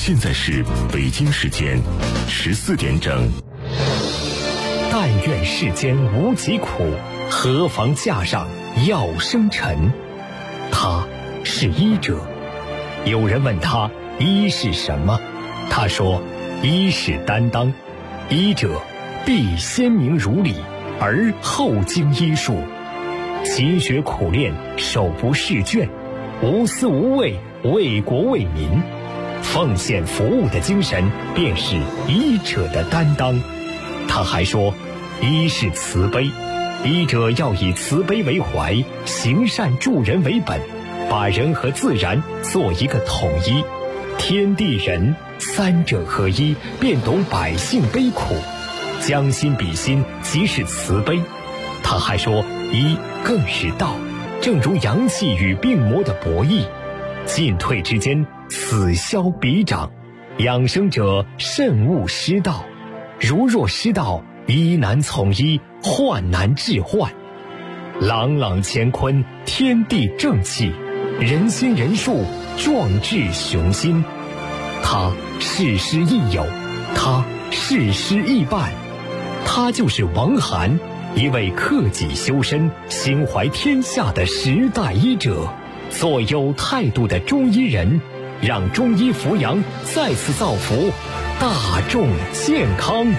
现在是北京时间14点整。 但愿世间无疾苦，何妨架上药生尘。他是医者。有人问他医是什么，他说医是担当，医者必先明如理，而后经医术，勤学苦练，手不释卷，无私无畏，为国为民，奉献服务的精神便是医者的担当。他还说医是慈悲，医者要以慈悲为怀，行善助人为本，把人和自然做一个统一，天地人三者合一，便懂百姓悲苦，将心比心，即是慈悲。他还说医更是道，正如阳气与病魔的博弈，进退之间，此消彼长，养生者慎勿失道，如若失道，医难从医，患难治患。朗朗乾坤，天地正气，人心人术，壮志雄心。他事师亦友，他事师亦伴，他就是王涵，一位克己修身、心怀天下的时代医者，做有态度的中医人，让中医扶阳再次造福大众健康。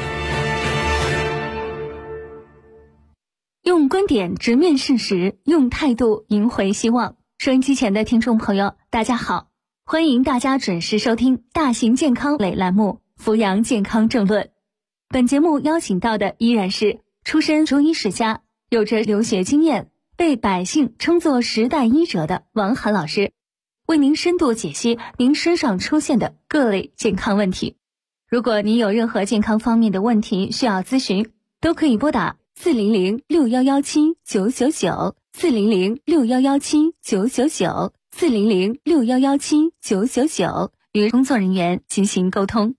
用观点直面事实，用态度赢回希望。收音机前的听众朋友，大家好，欢迎大家准时收听大型健康类栏目《扶阳健康政论》。本节目邀请到的依然是出身中医世家，有着留学经验，被百姓称作时代医者的王涵老师，为您深度解析您身上出现的各类健康问题。如果您有任何健康方面的问题需要咨询，都可以拨打400-6117-999 400-6117-999 400-6117-999与工作人员进行沟通。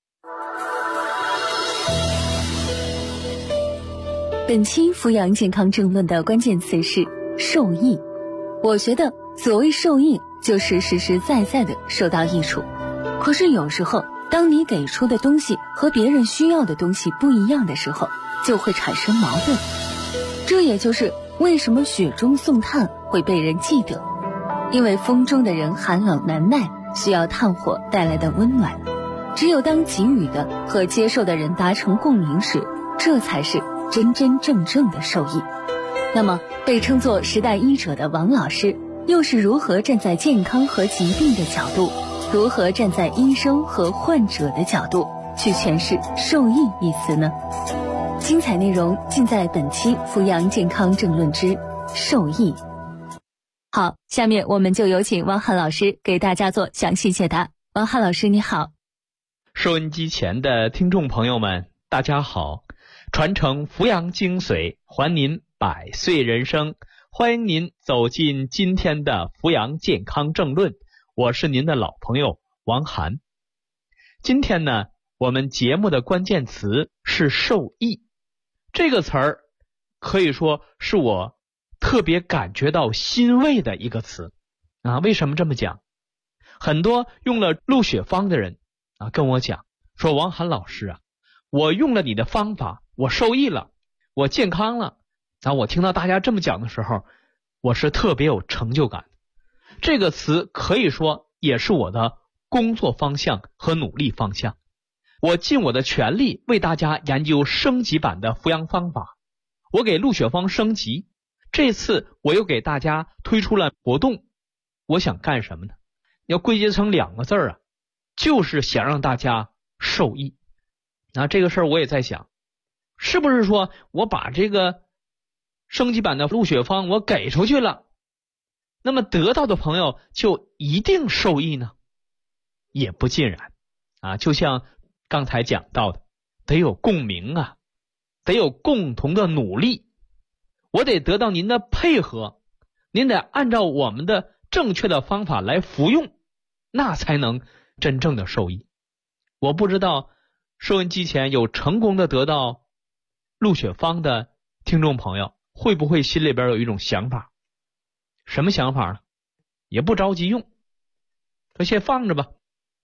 本期扶阳健康政论的关键词是受益。我觉得所谓受益，就是实实在在的受到益处。可是有时候，当你给出的东西和别人需要的东西不一样的时候，就会产生矛盾。这也就是为什么雪中送炭会被人记得，因为风中的人寒冷难耐，需要炭火带来的温暖。只有当给予的和接受的人达成共鸣时，这才是真真正正的受益。那么被称作时代医者的王老师又是如何站在健康和疾病的角度，如何站在医生和患者的角度去诠释受益一词呢？精彩内容尽在本期扶阳健康政论之受益。好，下面我们就有请王涵老师给大家做详细解答。王涵老师你好。 收音机前的听众朋友们大家好，传承扶阳精髓，还您百岁人生，欢迎您走进今天的扶阳健康政论，我是您的老朋友王涵。今天呢，我们节目的关键词是受益。这个词儿可以说是我特别感觉到欣慰的一个词啊。为什么这么讲？很多用了鹿血方的人啊跟我讲说，王涵老师啊，我用了你的方法，我受益了，我健康了啊。我听到大家这么讲的时候，我是特别有成就感。这个词可以说也是我的工作方向和努力方向。我尽我的全力为大家研究升级版的扶阳方法，我给鹿血方升级。这次我又给大家推出了活动，我想干什么呢？要归结成2个字啊，就是想让大家受益。那这个事儿我也在想，是不是说我把这个升级版的鹿血方我给出去了，那么得到的朋友就一定受益呢？也不尽然啊。就像刚才讲到的，得有共鸣啊，得有共同的努力，我得得到您的配合，您得按照我们的正确的方法来服用，那才能真正的受益。我不知道收音机前有成功的得到鹿血方的听众朋友会不会心里边有一种想法，什么想法呢？也不着急用，说先放着吧，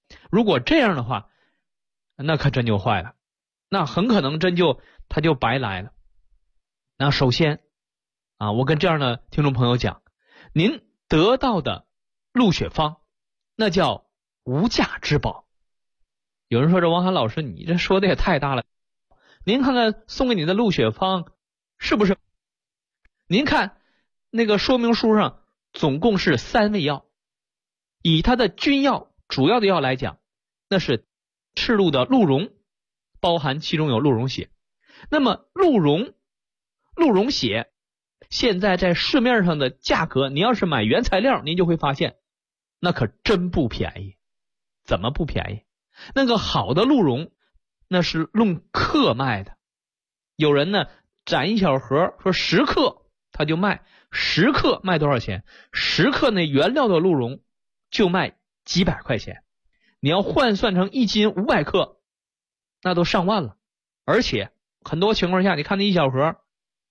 如果这样的话，那可真就坏了，那很可能他就白来了。那首先我跟这样的听众朋友讲，您得到的鹿血芳那叫无价之宝。有人说，这王涵老师你这说的也太大了，您看看送给你的鹿血芳是不是？您看那个说明书上总共是3味药，以它的君药主要的药来讲，那是赤鹿的鹿茸，包含其中有鹿茸血。那么鹿茸血现在在市面上的价格，你要是买原材料，您就会发现那可真不便宜。怎么不便宜？那个好的鹿茸那是论克卖的，有人呢攒一小盒，说10克他就卖，10克卖多少钱？10克那原料的鹿茸就卖几百块钱，你要换算成1斤500克，那都上万了。而且很多情况下，你看那一小盒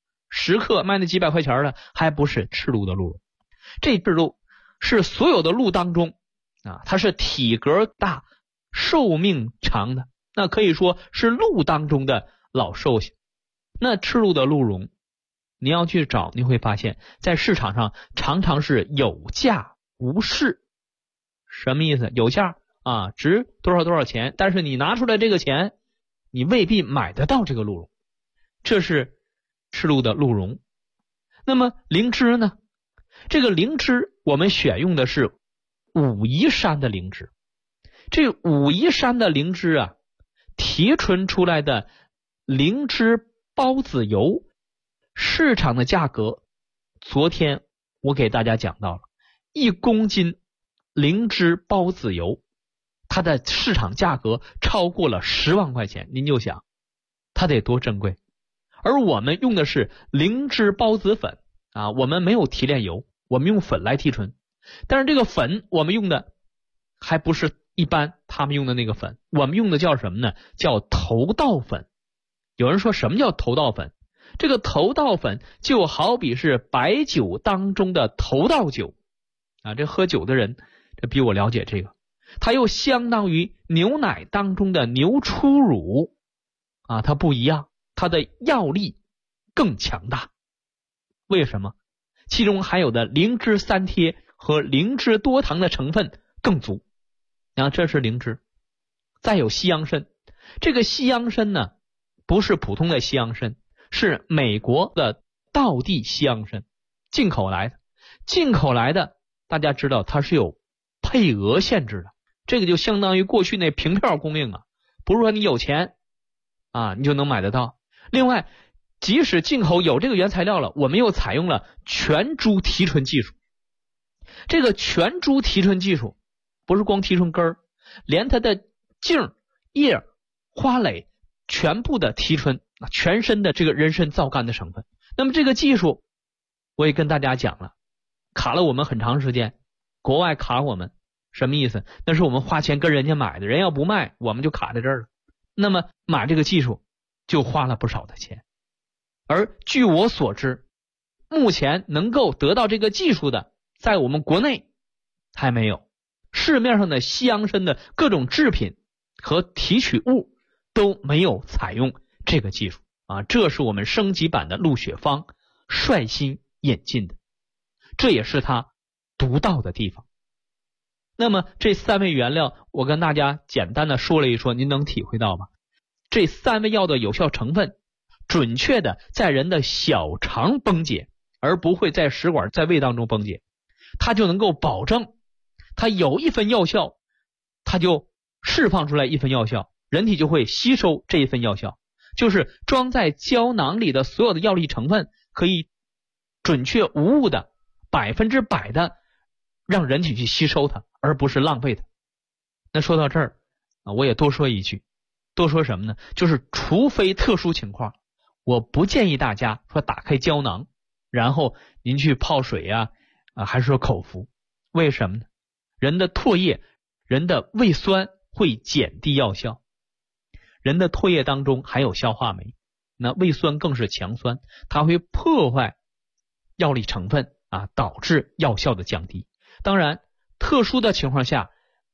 10克卖那几百块钱的，还不是赤鹿的鹿茸。这赤鹿是所有的鹿当中它是体格大、寿命长的，那可以说是鹿当中的老寿星。那赤鹿的鹿茸你要去找，你会发现在市场上常常是有价无市。什么意思？有价值多少多少钱，但是你拿出来这个钱，你未必买得到这个鹿茸。这是赤鹿的鹿茸。那么灵芝呢？这个灵芝我们选用的是武夷山的灵芝。这武夷山的灵芝提纯出来的灵芝孢子油，市场的价格昨天我给大家讲到了，1公斤灵芝孢子油它的市场价格超过了10万块钱，您就想它得多珍贵。而我们用的是灵芝孢子粉我们没有提炼油，我们用粉来提纯。但是这个粉我们用的还不是一般他们用的那个粉，我们用的叫什么呢？叫头道粉。有人说什么叫头道粉？这个头道粉就好比是白酒当中的头道酒这喝酒的人这比我了解这个。它又相当于牛奶当中的牛初乳它不一样，它的药力更强大。为什么？其中含有的灵芝3贴和灵芝多糖的成分更足这是灵芝。再有西洋参，这个西洋参呢不是普通的西洋参，是美国的道地西洋参，进口来的。进口来的大家知道它是有配额限制的，这个就相当于过去那凭票供应不是说你有钱你就能买得到。另外即使进口有这个原材料了，我们又采用了全株提纯技术。这个全株提纯技术不是光提纯根儿，连它的茎、叶、花蕾全部的提纯全身的这个人参皂苷的成分。那么这个技术我也跟大家讲了，卡了我们很长时间，国外卡我们什么意思？那是我们花钱跟人家买的，人要不卖我们就卡在这儿了。那么买这个技术就花了不少的钱。而据我所知，目前能够得到这个技术的在我们国内还没有。市面上的西洋参的各种制品和提取物都没有采用这个技术这是我们升级版的鹿血芳率先引进的，这也是它独到的地方。那么这3味原料我跟大家简单的说了一说，您能体会到吗？这3味药的有效成分准确的在人的小肠崩解，而不会在食管在胃当中崩解，它就能够保证它有一份药效，它就释放出来一份药效，人体就会吸收这一份药效。就是装在胶囊里的所有的药力成分可以准确无误的100%的让人体去吸收它，而不是浪费它。那说到这儿我也多说一句，多说什么呢？就是除非特殊情况，我不建议大家说打开胶囊然后您去泡水还是说口服。为什么呢？人的唾液、人的胃酸会减低药效，人的唾液当中含有消化酶，那胃酸更是强酸，它会破坏药力成分导致药效的降低。当然特殊的情况下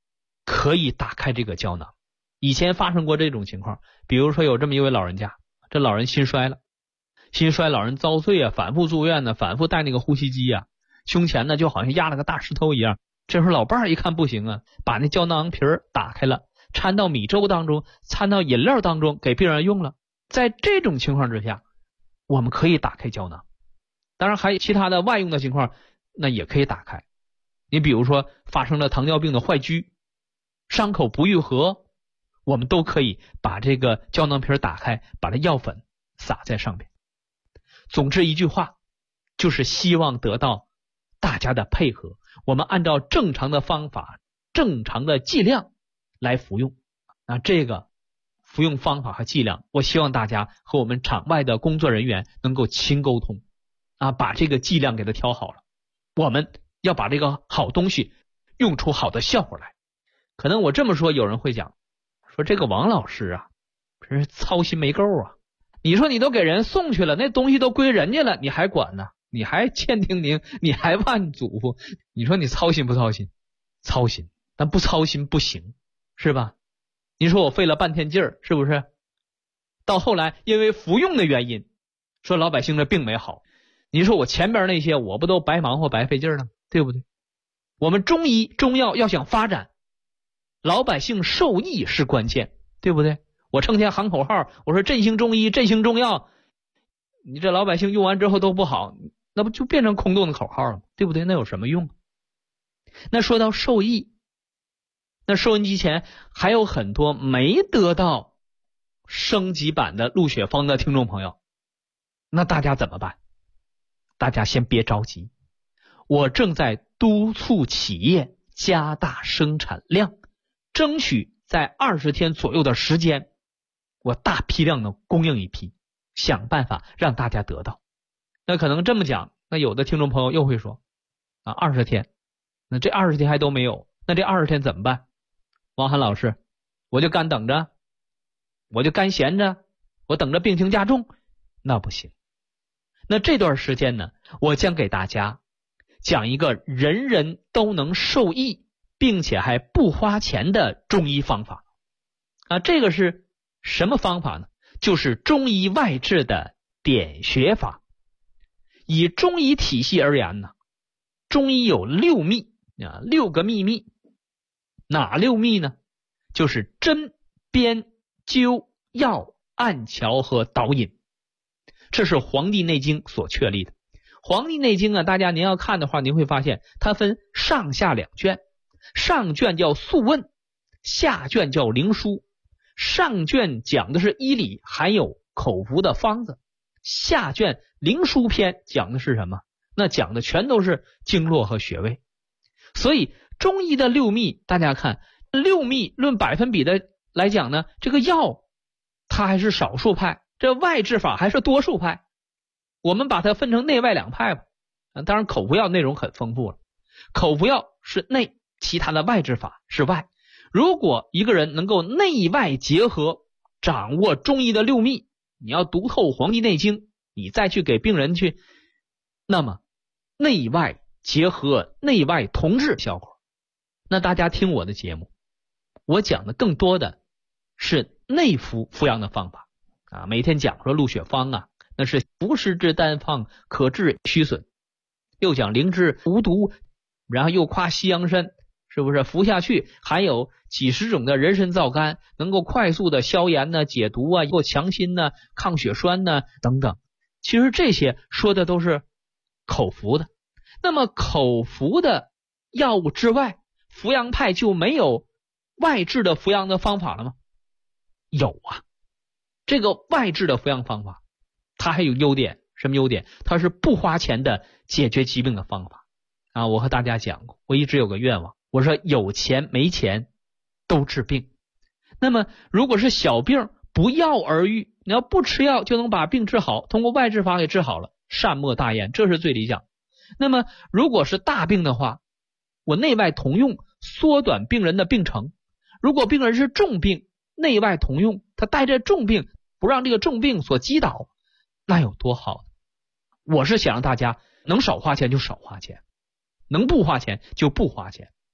可以打开这个胶囊。以前发生过这种情况，比如说有这么一位老人家，这老人心衰了，心衰老人遭罪啊，反复住院呢，反复带那个呼吸机啊，胸前呢就好像压了个大石头一样。这时候老伴儿一看不行啊，把那胶囊皮儿打开了，掺到米粥当中，掺到饮料当中给病人用了。在这种情况之下，我们可以打开胶囊。当然还有其他的外用的情况，那也可以打开。你比如说发生了糖尿病的坏疽，伤口不愈合，我们都可以把这个胶囊皮打开，把这药粉撒在上面。总之一句话，就是希望得到大家的配合，我们按照正常的方法、正常的剂量来服用。那这个服用方法和剂量，我希望大家和我们场外的工作人员能够勤沟通啊，把这个剂量给它调好了。我们要把这个好东西用出好的效果来。可能我这么说，有人会讲，说这个王老师啊，真是操心没够啊！你说你都给人送去了，那东西都归人家了，你还管呢？你还千叮咛，你还万嘱咐，你说你操心不操心？操心，但不操心不行，是吧？你说我费了半天劲儿，是不是？到后来因为服用的原因，说老百姓的病没好，你说我前边那些我不都白忙活白费劲儿了，对不对？我们中医中药要想发展，老百姓受益是关键，对不对？我成天喊口号，我说振兴中医，振兴中药，你这老百姓用完之后都不好，那不就变成空洞的口号了吗？对不对？那有什么用？那说到受益，那收音机前还有很多没得到升级版的鹿血芳的听众朋友，那大家怎么办？大家先别着急，我正在督促企业加大生产量，争取在20天左右的时间，我大批量的供应一批，想办法让大家得到。那可能这么讲，那有的听众朋友又会说啊，20天，那这20天还都没有，那这20天怎么办？王涵老师，我就干等着，我就干闲着，我等着病情加重，那不行。那这段时间呢，我将给大家讲一个人人都能受益并且还不花钱的中医方法啊。这个是什么方法呢？就是中医外治的点穴法。以中医体系而言呢，中医有6秘啊，6个秘密。哪6秘呢？就是针、砭、灸、药、按桥和导引。这是《黄帝内经》所确立的。《黄帝内经》啊，大家您要看的话，您会发现它分上下2卷，上卷叫素问，下卷叫灵枢。上卷讲的是医理，含有口服的方子；下卷灵枢篇讲的是什么？那讲的全都是经络和穴位。所以中医的6秘，大家看6秘论百分比的来讲呢，这个药它还是少数派，这外治法还是多数派。我们把它分成内外2派吧。当然口服药内容很丰富了，口服药是内，其他的外治法是外。如果一个人能够内外结合，掌握中医的6秘，你要读透《黄帝内经》，你再去给病人去，那么内外结合，内外同治效果。那大家听我的节目，我讲的更多的是内服服养的方法啊。每天讲说鹿血芳啊，那是服食之单方，可治虚损；又讲灵芝无毒，然后又夸西洋参，是不是服下去含有几十种的人参皂苷，能够快速的消炎呢、解毒啊、又强心呢、抗血栓呢等等。其实这些说的都是口服的。那么口服的药物之外，服养派就没有外治的服养的方法了吗？有啊，这个外治的服养方法它还有优点。什么优点？它是不花钱的解决疾病的方法啊。我和大家讲过，我一直有个愿望，我说有钱没钱都治病。那么如果是小病，不药而愈，你要不吃药就能把病治好，通过外治法给治好了，善莫大焉，这是最理想。那么如果是大病的话，我内外同用，缩短病人的病程。如果病人是重病，内外同用，他带着重病，不让这个重病所击倒，那有多好？我是想让大家能少花钱就少花钱，能不花钱就不花钱，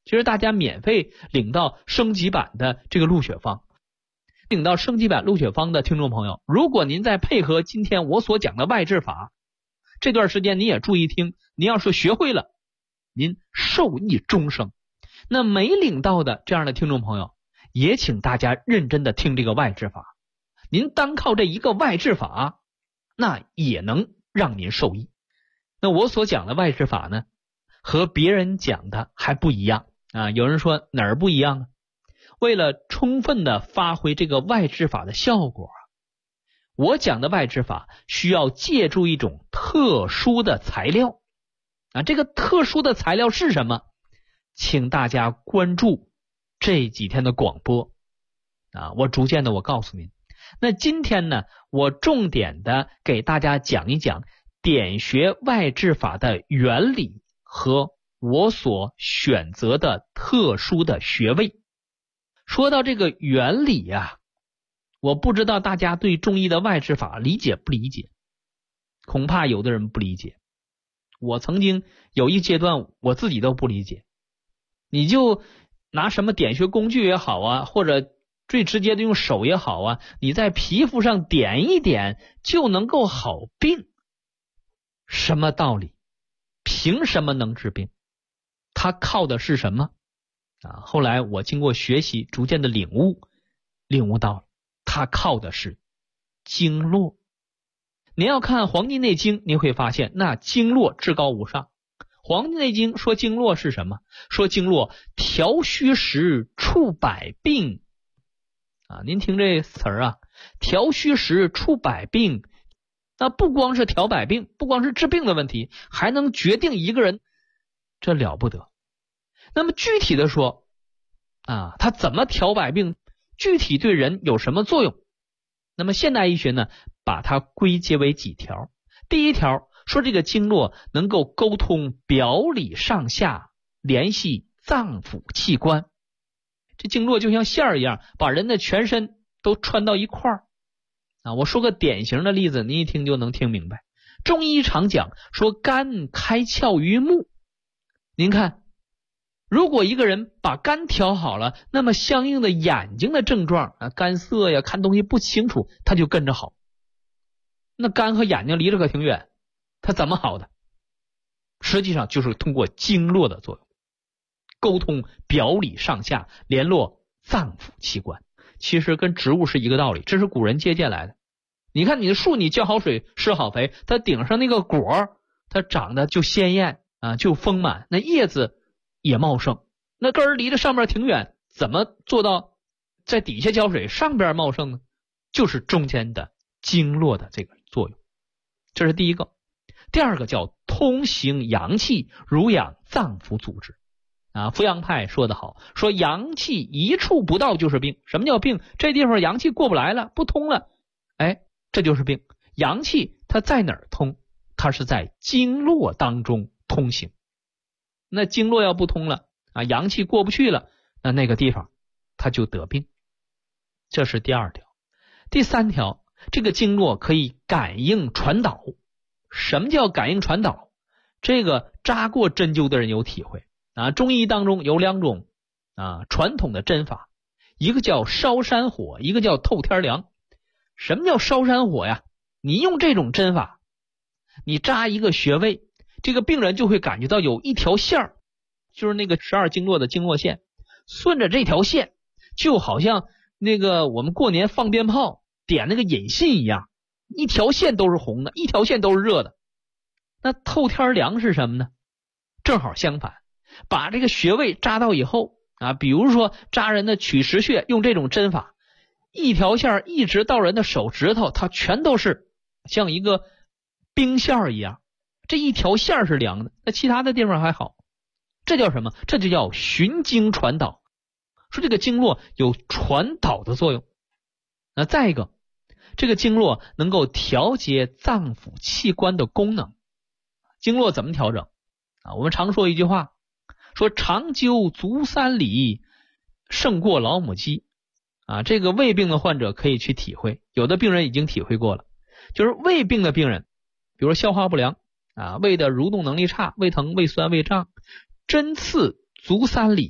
其实大家免费领到升级版的这个鹿血方，领到升级版鹿血方的听众朋友，如果您再配合今天我所讲的外治法，这段时间你也注意听，您要是学会了，您受益终生。那没领到的这样的听众朋友，也请大家认真的听这个外治法，您单靠这一个外治法，那也能让您受益。那我所讲的外治法呢，和别人讲的还不一样啊。有人说哪儿不一样啊？为了充分的发挥这个外治法的效果，我讲的外治法需要借助一种特殊的材料啊。这个特殊的材料是什么？请大家关注这几天的广播啊，我逐渐的我告诉您。那今天呢，我重点的给大家讲一讲点穴外治法的原理和我所选择的特殊的穴位。说到这个原理啊，我不知道大家对中医的外治法理解不理解，恐怕有的人不理解。我曾经有一阶段我自己都不理解。你就拿什么点穴工具也好啊，或者最直接的用手也好啊，你在皮肤上点一点就能够好病，什么道理？凭什么能治病？它靠的是什么啊？后来我经过学习，逐渐的领悟到了，它靠的是经络。您要看《黄帝内经》，您会发现那经络至高无上。《黄帝内经》说经络是什么？说经络调虚实，处百病啊。您听这词儿啊，调虚实，处百病。那不光是调百病，不光是治病的问题，还能决定一个人，这了不得。那么具体的说啊，它怎么调百病？具体对人有什么作用？那么现代医学呢，把它归结为几条。第一条说这个经络能够沟通表里上下，联系脏腑器官。这经络就像线儿一样，把人的全身都穿到一块儿啊。我说个典型的例子，您一听就能听明白。中医常讲说肝开窍于目，您看，如果一个人把肝调好了，那么相应的眼睛的症状啊，干涩呀，看东西不清楚，他就跟着好。那肝和眼睛离着可挺远，它怎么好的？实际上就是通过经络的作用，沟通表里上下，联络脏腑器官。其实跟植物是一个道理，这是古人借鉴来的。你看你的树，你浇好水，施好肥，它顶上那个果它长得就鲜艳啊，就丰满，那叶子也茂盛。那根儿离着上面挺远，怎么做到在底下浇水，上边茂盛呢？就是中间的经络的这个作用，这是第一个。第二个叫通行阳气，濡养脏腑组织啊。扶阳派说得好，说阳气一处不到就是病。什么叫病？这地方阳气过不来了，不通了，哎，这就是病。阳气它在哪儿通？它是在经络当中通行。那经络要不通了啊，阳气过不去了，那个地方它就得病。这是第二条。第三条，这个经络可以感应传导。什么叫感应传导？这个扎过针灸的人有体会啊。中医当中有两种啊传统的针法，一个叫烧山火，一个叫透天凉。什么叫烧山火呀？你用这种针法，你扎一个穴位，这个病人就会感觉到有一条线儿，就是那个12经络的经络线，顺着这条线，就好像那个我们过年放鞭炮点那个引信一样，一条线都是红的，一条线都是热的。那透天凉是什么呢？正好相反，把这个穴位扎到以后啊，比如说扎人的曲池穴，用这种针法，一条线一直到人的手指头，它全都是像一个冰线一样，这一条线是凉的，那其他的地方还好。这叫什么？这就叫循经传导。说这个经络有传导的作用。那再一个，这个经络能够调节脏腑器官的功能。经络怎么调整啊？我们常说一句话，说长灸足3里，胜过老母鸡啊。这个胃病的患者可以去体会，有的病人已经体会过了。就是胃病的病人，比如消化不良啊，胃的蠕动能力差，胃疼、胃酸、胃胀，针刺足3里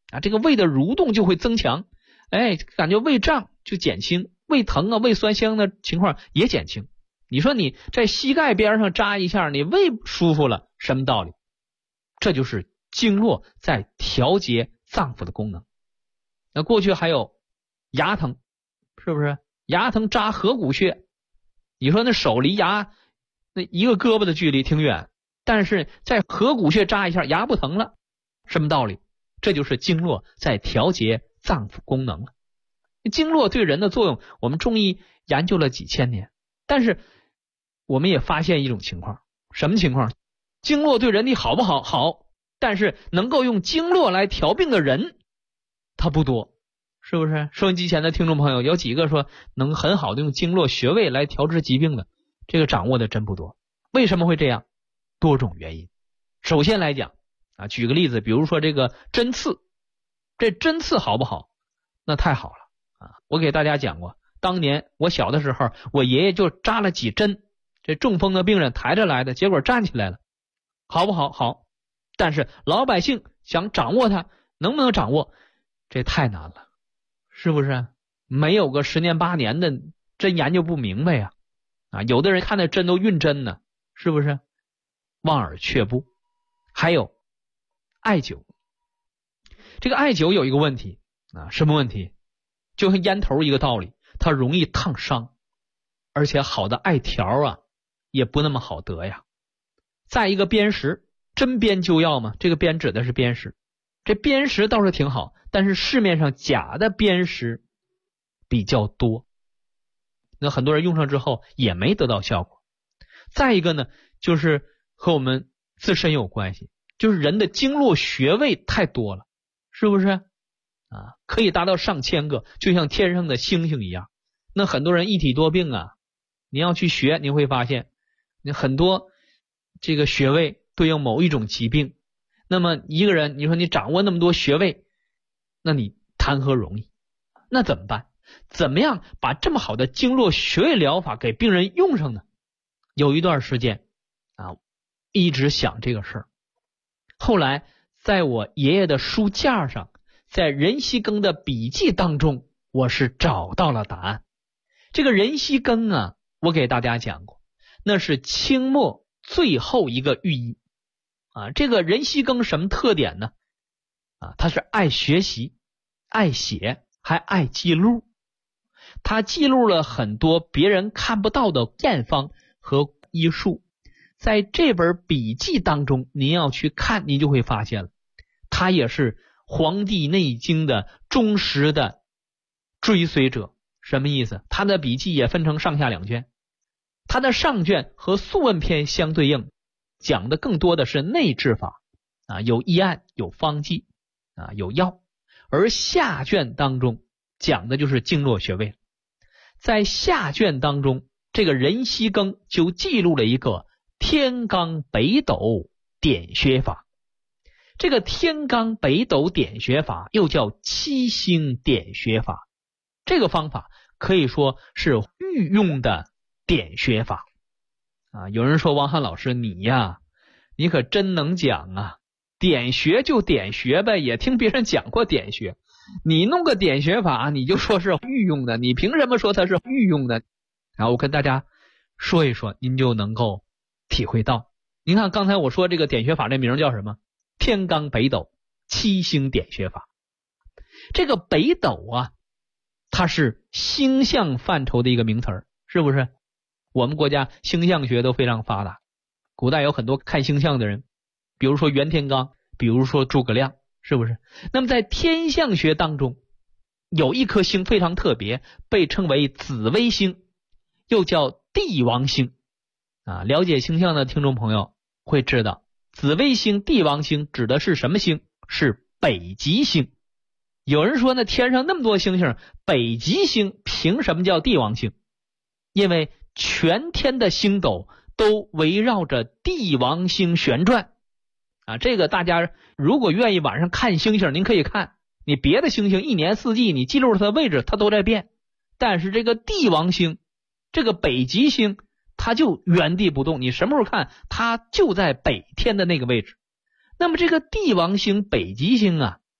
啊，这个胃的蠕动就会增强，感觉胃胀就减轻，胃疼啊、胃酸香的情况也减轻。你说你在膝盖边上扎一下，你胃舒服了，什么道理？这就是经络在调节脏腑的功能。那过去还有牙疼，是不是？牙疼扎合谷穴，你说那手离牙那一个胳膊的距离挺远，但是在合谷穴扎一下，牙不疼了，什么道理？这就是经络在调节脏腑功能了。经络对人的作用，我们中医研究了几千年，但是我们也发现一种情况，什么情况？经络对人体好不好？好，但是能够用经络来调病的人他不多，是不是？收音机前的听众朋友有几个说能很好的用经络穴位来调治疾病的，这个掌握的真不多。为什么会这样？多种原因。首先来讲啊，举个例子，比如说这个针刺，这针刺好不好？那太好了啊！我给大家讲过，当年我小的时候，我爷爷就扎了几针，这中风的病人抬着来的，结果站起来了，好不好？好。但是老百姓想掌握它，能不能掌握？这太难了，是不是？没有个10年8年的，真研究不明白呀！啊，有的人看那针都晕针呢，是不是？望而却步。还有艾灸，这个艾灸有一个问题啊，什么问题？就像烟头一个道理，它容易烫伤，而且好的艾条啊也不那么好得呀。再一个砭石，针砭灸药嘛，这个砭指的是砭石，这砭石倒是挺好，但是市面上假的砭石比较多，那很多人用上之后也没得到效果。再一个呢，就是和我们自身有关系，就是人的经络穴位太多了，是不是啊？可以达到上千个，就像天上的星星一样。那很多人一体多病啊，你要去学，你会发现你很多这个穴位对应某一种疾病。那么一个人，你说你掌握那么多穴位，那你谈何容易？那怎么办？怎么样把这么好的经络穴位疗法给病人用上呢？有一段时间啊，一直想这个事儿。后来在我爷爷的书架上，在任希庚的笔记当中，我是找到了答案。这个任希庚啊，我给大家讲过，那是清末最后一个御医啊。这个任希庚什么特点呢？啊，他是爱学习、爱写，还爱记录。他记录了很多别人看不到的验方和医术。在这本笔记当中，您要去看，您就会发现了，他也是《黄帝内经》的忠实的追随者。什么意思？他的笔记也分成上下两卷，他的上卷和《素问篇》相对应，讲的更多的是内治法啊，有医案，有方剂啊，有药。而下卷当中讲的就是经络穴位。在下卷当中，这个任希庚就记录了一个天罡北斗点穴法。这个天罡北斗点穴法又叫七星点穴法，这个方法可以说是御用的点穴法啊。有人说王翰老师你呀，你可真能讲啊，点穴就点穴呗，也听别人讲过点穴，你弄个点穴法你就说是御用的，你凭什么说它是御用的？然后我跟大家说一说，您就能够体会到。您看刚才我说这个点穴法这名叫什么？天罡北斗七星点穴法。这个北斗啊，它是星象范畴的一个名词儿，是不是？我们国家星象学都非常发达，古代有很多看星象的人，比如说袁天罡，比如说诸葛亮，是不是？那么在天象学当中，有一颗星非常特别，被称为紫微星，又叫帝王星啊。了解星象的听众朋友会知道，紫微星、帝王星指的是什么星？是北极星。有人说那天上那么多星星，北极星凭什么叫帝王星？因为全天的星斗都围绕着帝王星旋转啊。这个大家如果愿意晚上看星星，您可以看，你别的星星一年四季你记录它的位置它都在变，但是这个帝王星，这个北极星，它就原地不动，你什么时候看它就在北天的那个位置。那么这个帝王星、北极星啊，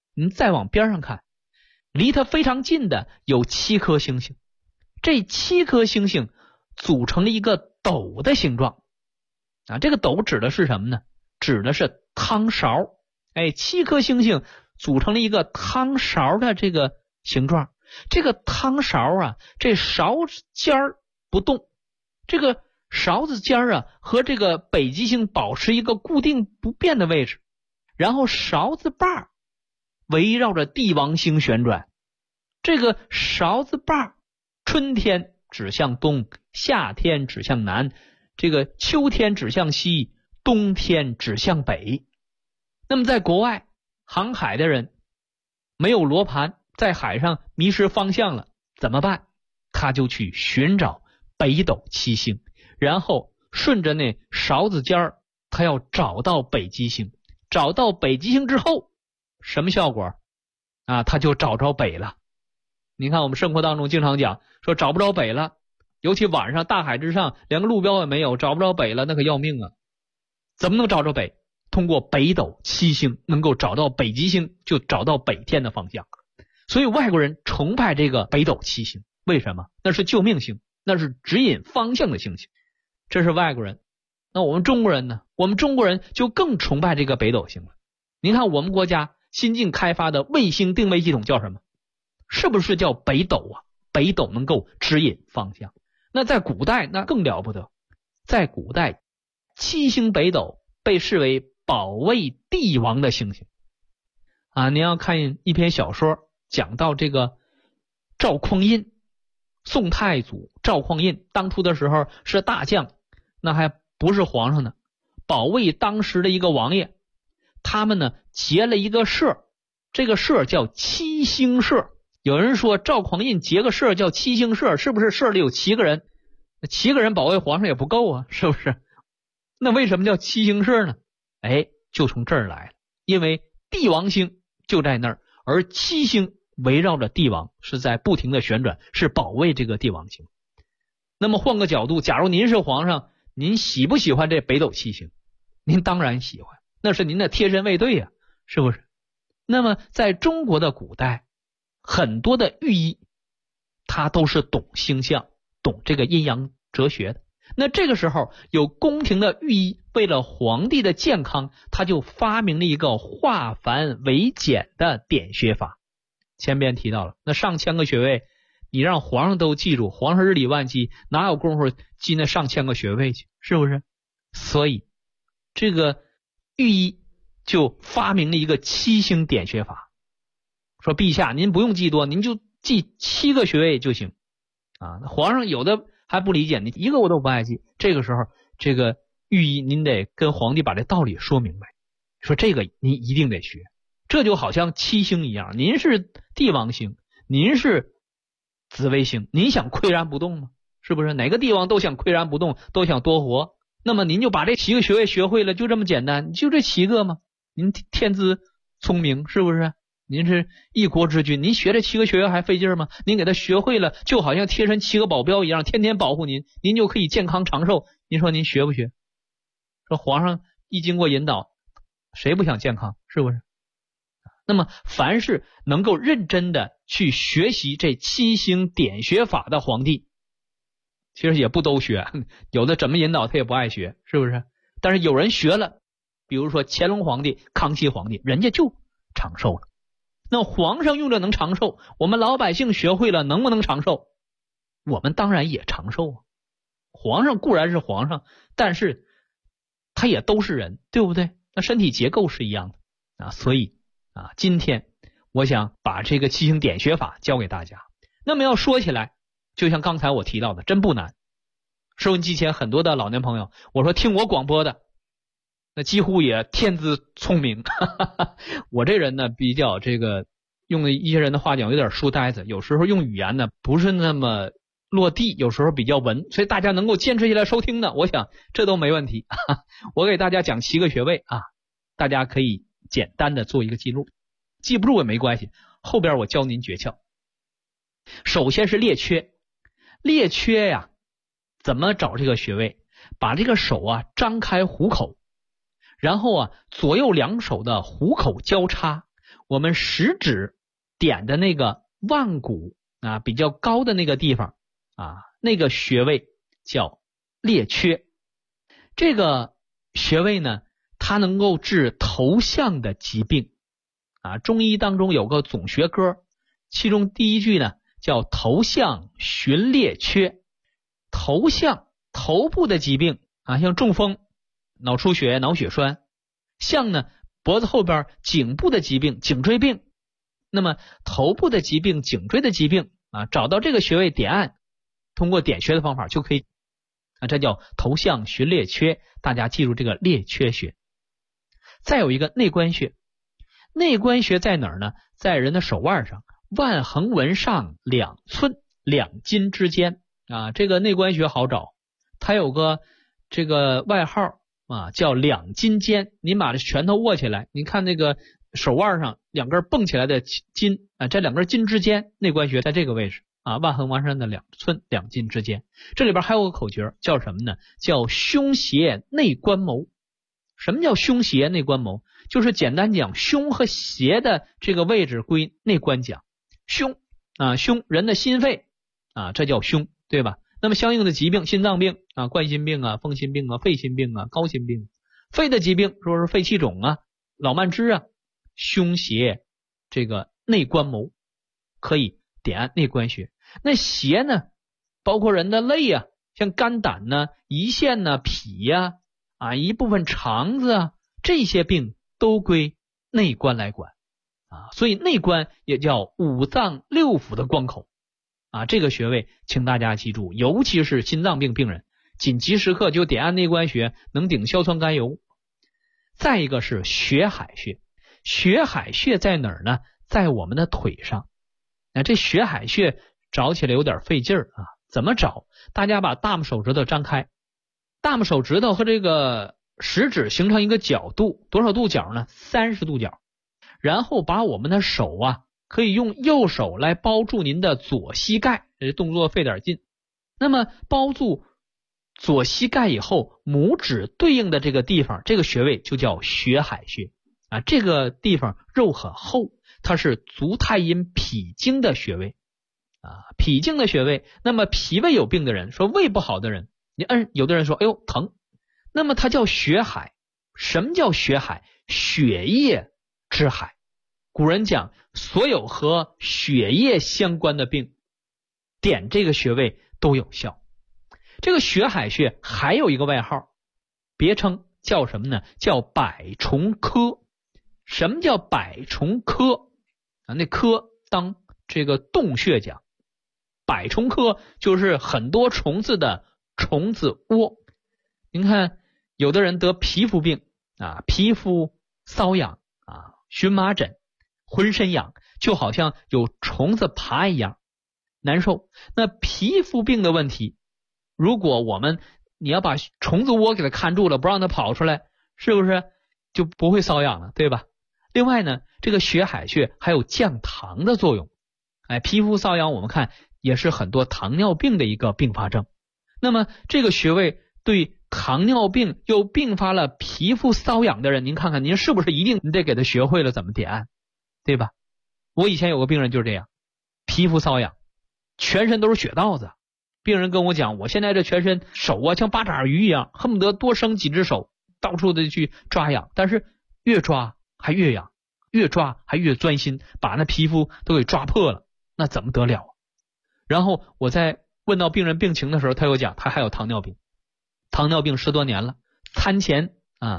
你再往边上看，离它非常近的有7颗星星，这7颗星星组成了一个斗的形状啊。这个斗指的是什么呢？指的是汤勺。7颗星星组成了一个汤勺的这个形状。这个汤勺啊，这勺子尖儿不动，这个勺子尖儿啊和这个北极星保持一个固定不变的位置，然后勺子把围绕着帝王星旋转。这个勺子把春天指向东，夏天指向南，这个秋天指向西，冬天指向北。那么在国外航海的人没有罗盘，在海上迷失方向了怎么办？他就去寻找北斗七星，然后顺着那勺子尖儿，他要找到北极星。找到北极星之后什么效果啊？他就找着北了。你看我们生活当中经常讲说找不着北了，尤其晚上大海之上连个路标也没有，找不着北了，那可要命啊。怎么能找着北？通过北斗七星能够找到北极星，就找到北天的方向。所以外国人崇拜这个北斗七星，为什么？那是救命星，那是指引方向的星星。这是外国人。那我们中国人呢？我们中国人就更崇拜这个北斗星了。您看我们国家新近开发的卫星定位系统叫什么？是不是叫北斗啊？北斗能够指引方向。那在古代那更了不得，在古代七星北斗被视为保卫帝王的星星啊。您要看一篇小说，讲到这个赵匡胤，宋太祖赵匡胤当初的时候是大将，那还不是皇上呢，保卫当时的一个王爷。他们呢结了一个社，这个社叫七星社。有人说赵匡胤结个社叫七星社，是不是社里有7个人？7个人保卫皇上也不够啊，是不是？那为什么叫七星社呢？就从这儿来了。因为帝王星就在那儿，而七星围绕着帝王是在不停的旋转，是保卫这个帝王星。那么换个角度，假如您是皇上，您喜不喜欢这北斗七星？您当然喜欢，那是您的贴身卫队呀，是不是？那么在中国的古代，很多的御医他都是懂星象，懂这个阴阳哲学的。那这个时候有宫廷的御医为了皇帝的健康，他就发明了一个化繁为简的点穴法。前边提到了，那上千个穴位你让皇上都记住，皇上日理万机，哪有功夫记那上千个穴位去，是不是？所以这个御医就发明了一个七星点穴法，说陛下您不用记多，您就记7个穴位就行啊。皇上有的还不理解，你一个我都不爱记。这个时候这个御医您得跟皇帝把这道理说明白，说这个您一定得学。这就好像七星一样，您是帝王星，您是紫微星，您想岿然不动吗？是不是？哪个帝王都想岿然不动，都想多活。那么您就把这7个穴位学会了，就这么简单，就这7个吗？您天资聪明，是不是？您是一国之君，您学这7个穴位还费劲吗？您给他学会了，就好像贴身7个保镖一样，天天保护您，您就可以健康长寿。您说您学不学？说皇上一经过引导，谁不想健康，是不是？那么凡是能够认真的去学习这七星点穴法的皇帝，其实也不都学，有的怎么引导他也不爱学，是不是？但是有人学了，比如说乾隆皇帝、康熙皇帝，人家就长寿了。那皇上用着能长寿，我们老百姓学会了能不能长寿？我们当然也长寿啊。皇上固然是皇上，但是他也都是人，对不对？那身体结构是一样的啊。所以今天我想把这个七星点穴法教给大家。那么要说起来，就像刚才我提到的，真不难。收音机前很多的老年朋友，我说听我广播的那几乎也天资聪明我这人呢比较这个，用一些人的话讲有点书呆子，有时候用语言呢不是那么落地，有时候比较文，所以大家能够坚持下来收听的，我想这都没问题我给大家讲7个穴位啊，大家可以简单的做一个记录，记不住也没关系，后边我教您诀窍。首先是列缺，列缺呀，怎么找这个穴位？把这个手张开虎口，然后左右两手的虎口交叉， 我们食指点的那个腕骨啊比较高的那个地方啊，那个穴位叫列缺。这个穴位呢，它能够治头项的疾病啊。中医当中有个总学歌，其中第一句呢叫头项寻列缺。头项头部的疾病啊，像中风、脑出血、脑血栓；项呢脖子后边颈部的疾病，颈椎病。那么头部的疾病、颈椎的疾病啊，找到这个穴位点按，通过点穴的方法就可以啊，这叫头项寻列缺。大家记住这个列缺穴。再有一个内关穴，内关穴在哪儿呢？在人的手腕上，腕横纹上2寸2筋之间啊。这个内关穴好找，它有个这个外号啊，叫2筋间。您把这拳头握起来，您看那个手腕上2根蹦起来的筋啊，这2根筋之间，内关穴在这个位置啊，腕横纹上的2寸2筋之间。这里边还有个口诀叫什么呢？叫胸胁内关谋。什么叫胸胁内关谋？就是简单讲，胸和胁的这个位置归内关讲。胸啊，胸人的心肺啊，这叫胸，对吧？那么相应的疾病，心脏病啊，冠心病啊，风心病啊，肺心病啊，高心病。肺的疾病说是肺气肿啊，老慢支啊，胸胁这个内关谋可以点按内关穴。那胁呢，包括人的肋啊，像肝胆呢、胰腺呢、脾呀啊，一部分肠子啊，这些病都归内关来管啊。所以内关也叫五脏六腑的关口啊。这个穴位请大家记住，尤其是心脏病病人，紧急时刻就点按内关穴，能顶硝酸甘油。再一个是血海穴，血海穴在哪儿呢？在我们的腿上。这血海穴找起来有点费劲儿啊，怎么找？大家把大拇手指头张开，大拇手指头和这个食指形成一个角度，多少度角呢？30度角。然后把我们的手啊，可以用右手来包住您的左膝盖，这动作费点劲。那么包住左膝盖以后，拇指对应的这个地方，这个穴位就叫血海穴啊。这个地方肉很厚，它是足太阴脾经的穴位啊，脾经的穴位。那么脾胃有病的人，说胃不好的人，你摁，有的人说哎呦疼，那么它叫血海。什么叫血海？血液之海。古人讲，所有和血液相关的病，点这个穴位都有效。这个血海穴还有一个外号，别称叫什么呢？叫百虫科。什么叫百虫科啊？那科当这个洞穴讲，百虫科就是很多虫子的虫子窝。您看有的人得皮肤病啊，皮肤瘙痒啊，荨麻疹，浑身痒，就好像有虫子爬一样难受。那皮肤病的问题，如果你要把虫子窝给它看住了，不让它跑出来，是不是就不会瘙痒了，对吧？另外呢，这个血海穴还有降糖的作用。皮肤瘙痒我们看也是很多糖尿病的一个并发症。那么这个穴位对糖尿病又并发了皮肤瘙痒的人，您看看您是不是一定得给他学会了怎么点按，对吧？我以前有个病人就是这样，皮肤瘙痒，全身都是血道子。病人跟我讲，我现在这全身手啊像八爪鱼一样，恨不得多生几只手，到处的去抓痒，但是越抓还越痒，越抓还越钻心，把那皮肤都给抓破了，那怎么得了啊？然后我在问到病人病情的时候，他又讲他还有糖尿病，糖尿病10多年了，餐前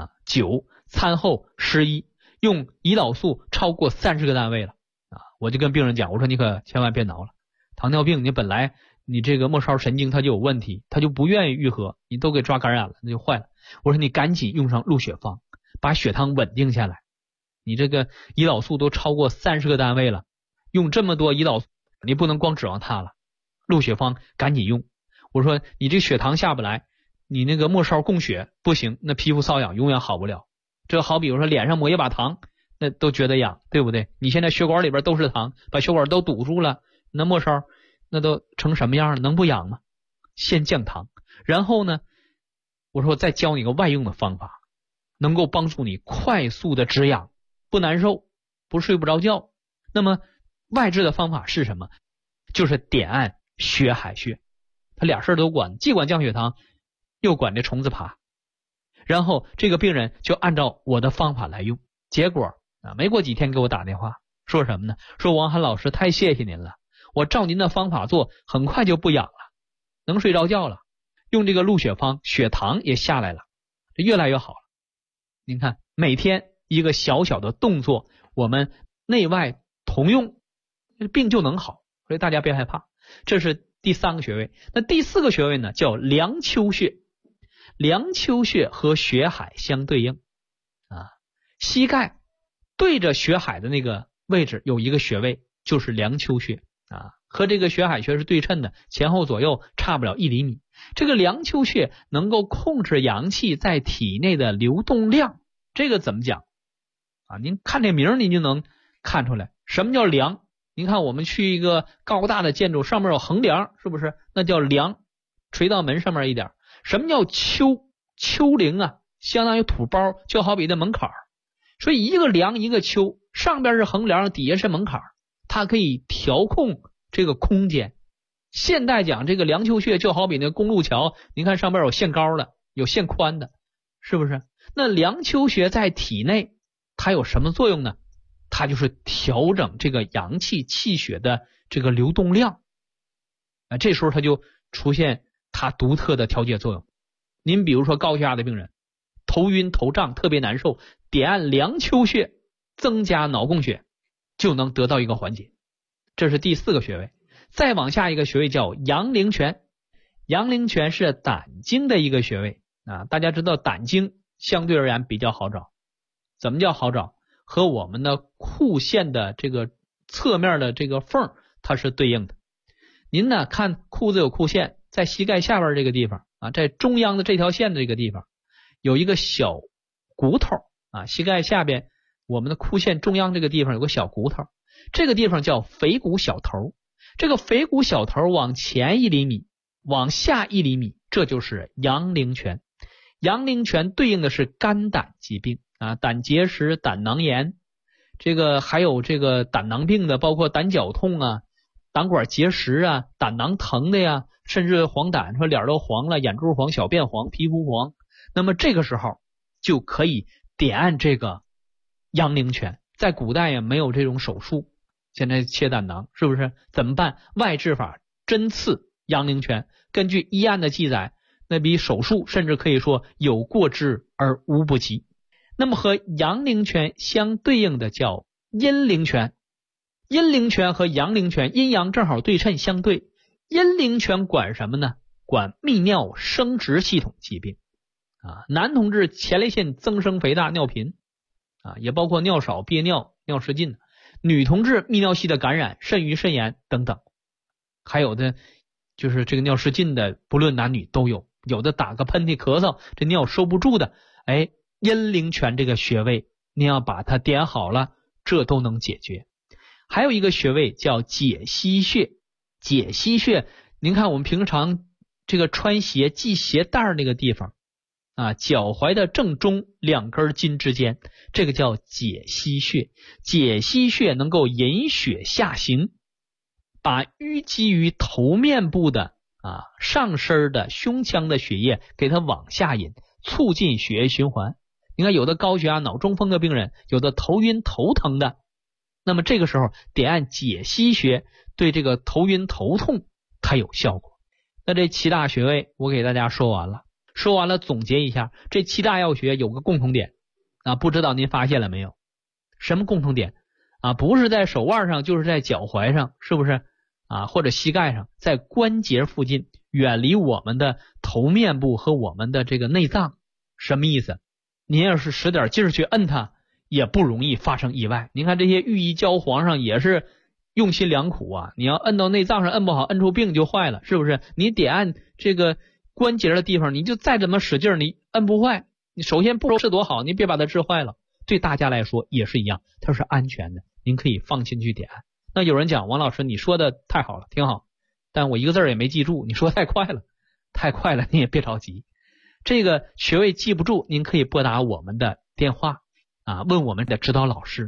9，餐后11，用胰岛素超过30个单位了啊！我就跟病人讲，我说你可千万别挠了，糖尿病你本来你这个末梢神经它就有问题，它就不愿意愈合，你都给抓感染了，那就坏了。我说你赶紧用上鹿血芳，把血糖稳定下来。你这个胰岛素都超过30个单位了，用这么多胰岛素，你不能光指望它了。鹿血芳赶紧用。我说你这血糖下不来，你那个末梢供血不行，那皮肤瘙痒永远好不了。这好比如说脸上抹一把糖，那都觉得痒，对不对？你现在血管里边都是糖，把血管都堵住了，那末梢那都成什么样了？能不痒吗？先降糖，然后呢，我说再教你个外用的方法，能够帮助你快速的止痒，不难受不是睡不着觉。那么外治的方法是什么？就是点按血海穴，他俩事儿都管，既管降血糖，又管这虫子爬。然后这个病人就按照我的方法来用，结果没过几天给我打电话，说什么呢？说王涵老师太谢谢您了，我照您的方法做，很快就不痒了，能睡着觉了，用这个鹿血方，血糖也下来了，这越来越好了。您看每天一个小小的动作，我们内外同用，病就能好，所以大家别害怕。这是第3个穴位。那第4个穴位呢，叫梁丘穴。梁丘穴和血海相对应膝盖对着血海的那个位置有一个穴位，就是梁丘穴和这个血海穴是对称的，前后左右差不了1厘米。这个梁丘穴能够控制阳气在体内的流动量。这个怎么讲您看这名您就能看出来什么叫梁。您看我们去一个高大的建筑，上面有横梁，是不是？那叫梁，垂到门上面一点。什么叫丘？丘陵相当于土包，就好比的门槛。所以一个梁一个丘，上边是横梁，底下是门槛，它可以调控这个空间。现代讲这个梁丘穴就好比那公路桥，您看上边有限高的，有限宽的，是不是？那梁丘穴在体内它有什么作用呢？它就是调整这个阳气气血的这个流动量这时候它就出现它独特的调节作用。您比如说高血压的病人，头晕头胀特别难受，点按梁丘穴增加脑供血就能得到一个缓解。这是第4个穴位。再往下一个穴位叫阳陵泉。阳陵泉是胆经的一个穴位大家知道胆经相对而言比较好找。怎么叫好找？和我们的裤线的这个侧面的这个缝它是对应的。您呢看裤子有裤线，在膝盖下边这个地方在中央的这条线的这个地方有一个小骨头膝盖下边我们的裤线中央这个地方有个小骨头，这个地方叫腓骨小头。这个腓骨小头往前1厘米，往下1厘米，这就是阳陵泉。阳陵泉对应的是肝胆疾病胆结石、胆囊炎，这个还有这个胆囊病的，包括胆绞痛胆管结石胆囊疼的呀，甚至黄疸，说脸都黄了，眼珠黄，小便黄，皮肤黄。那么这个时候就可以点按这个阳陵泉。在古代也没有这种手术，现在切胆囊是不是？怎么办？外治法针刺阳陵泉，根据医案的记载，那比手术甚至可以说有过之而无不及。那么和阳陵泉相对应的叫阴陵泉。阴陵泉和阳陵泉阴阳正好对称相对。阴陵泉管什么呢？管泌尿生殖系统疾病男同志前列腺增生肥大尿频也包括尿少、憋尿、尿失禁，女同志泌尿系的感染、肾盂肾炎等等，还有的就是这个尿失禁的，不论男女都有，有的打个喷嚏咳嗽这尿收不住的，阴陵泉这个穴位您要把它点好了，这都能解决。还有一个穴位叫解溪穴。解溪穴您看我们平常这个穿鞋系鞋带那个地方脚踝的正中2根筋之间，这个叫解溪穴。解溪穴能够引血下行，把淤积于头面部的上身的胸腔的血液给它往下引，促进血液循环。你看有的高血压、脑中风的病人，有的头晕头疼的，那么这个时候点按解溪穴，对这个头晕头痛它有效果。那这7大穴位我给大家说完了，总结一下，这7大要穴有个共同点不知道您发现了没有？什么共同点不是在手腕上，就是在脚踝上，是不是或者膝盖上，在关节附近，远离我们的头面部和我们的这个内脏。什么意思？您要是使点劲儿去摁它，也不容易发生意外。您看这些御医教皇上也是用心良苦你要摁到内脏上，摁不好，摁出病就坏了，是不是？你点按这个关节的地方，你就再怎么使劲你摁不坏，你首先不是多好，你别把它治坏了。对大家来说也是一样，它是安全的，您可以放心去点按。那有人讲，王老师你说的太好了，挺好，但我一个字也没记住，你说太快了，你也别着急。这个穴位记不住，您可以拨打我们的电话问我们的指导老师，他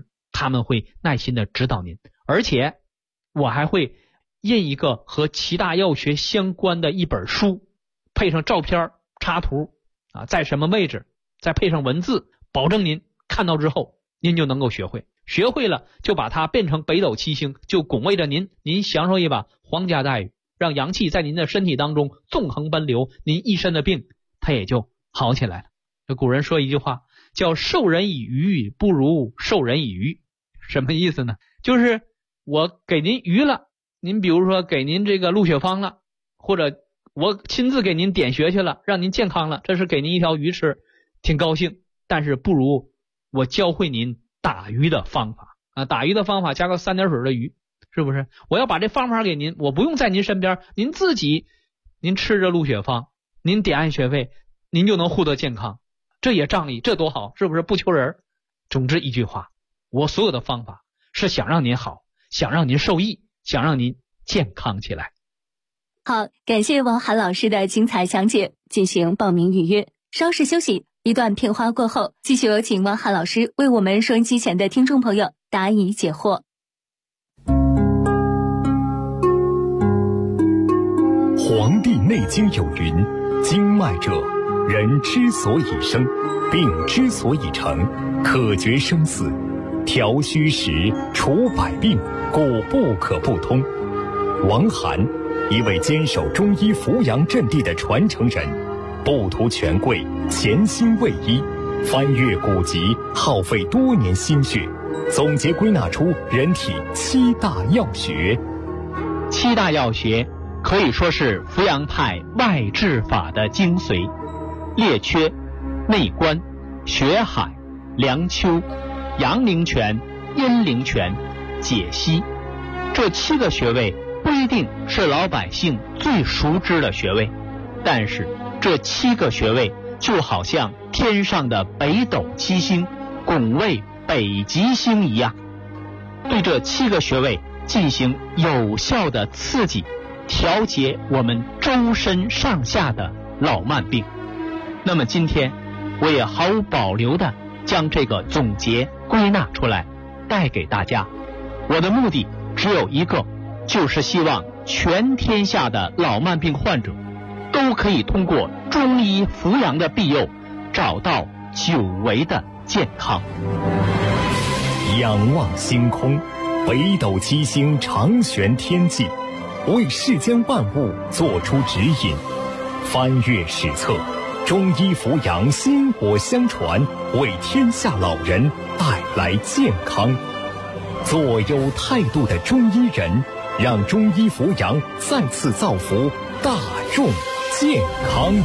他们会耐心的指导您，而且我还会印一个和七大药学相关的一本书，配上照片插图在什么位置，再配上文字，保证您看到之后您就能够学会，学会了就把它变成北斗七星，就拱卫着您，您享受一把皇家待遇，让阳气在您的身体当中纵横奔流，您一身的病它也就好起来了。这古人说一句话叫授人以鱼不如授人以渔，什么意思呢？就是我给您鱼了，您比如说给您这个录血方了，或者我亲自给您点穴去了，让您健康了，这是给您一条鱼吃，挺高兴，但是不如我教会您打鱼的方法打鱼的方法加个3点水的鱼，是不是？我要把这方法给您，我不用在您身边，您自己您吃着录血方，您点按穴位，您就能获得健康，这也仗义，这多好，是不是？不求人。总之一句话，我所有的方法是想让您好，想让您受益，想让您健康起来。 好，感谢王涵老师的精彩讲解，进行报名预约。稍事休息，一段片花过后，继续有请王涵老师为我们收音机前的听众朋友答疑解惑。 《黄帝内经》有云：经脉者，人之所以生，病之所以成，可决生死，调虚实，除百病，故不可不通。王涵，一位坚守中医扶阳阵地的传承人，不图权贵，潜心为医，翻阅古籍，耗费多年心血，总结归纳出人体7大要穴。 7大要穴可以说是扶阳派外治法的精髓，列缺、内关、血海、梁丘、阳陵泉、阴陵泉、解析，这7个穴位不一定是老百姓最熟知的穴位，但是这7个穴位就好像天上的北斗七星拱卫北极星一样，对这7个穴位进行有效的刺激，调节我们周身上下的老慢病。那么今天我也毫无保留的将这个总结归纳出来带给大家，我的目的只有一个，就是希望全天下的老慢病患者都可以通过中医扶阳的庇佑，找到久违的健康。 仰望星空，北斗七星长悬天际，为世间万物做出指引。翻阅史册，中医扶阳薪火相传，为天下老人带来健康。做有态度的中医人，让中医扶阳再次造福大众健康。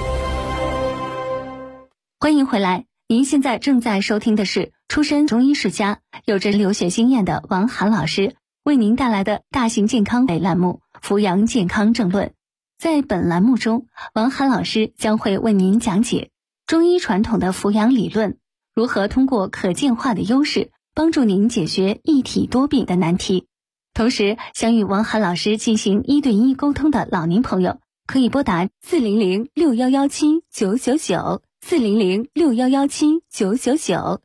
欢迎回来，您现在正在收听的是出身中医世家、有着留学经验的王涵老师为您带来的大型健康类栏目《扶阳健康正论》。在本栏目中，王涵老师将会为您讲解中医传统的扶阳理论，如何通过可见化的优势帮助您解决一体多病的难题。同时，想与王涵老师进行1对1沟通的老年朋友，可以拨打400-6117-999 400-6117-999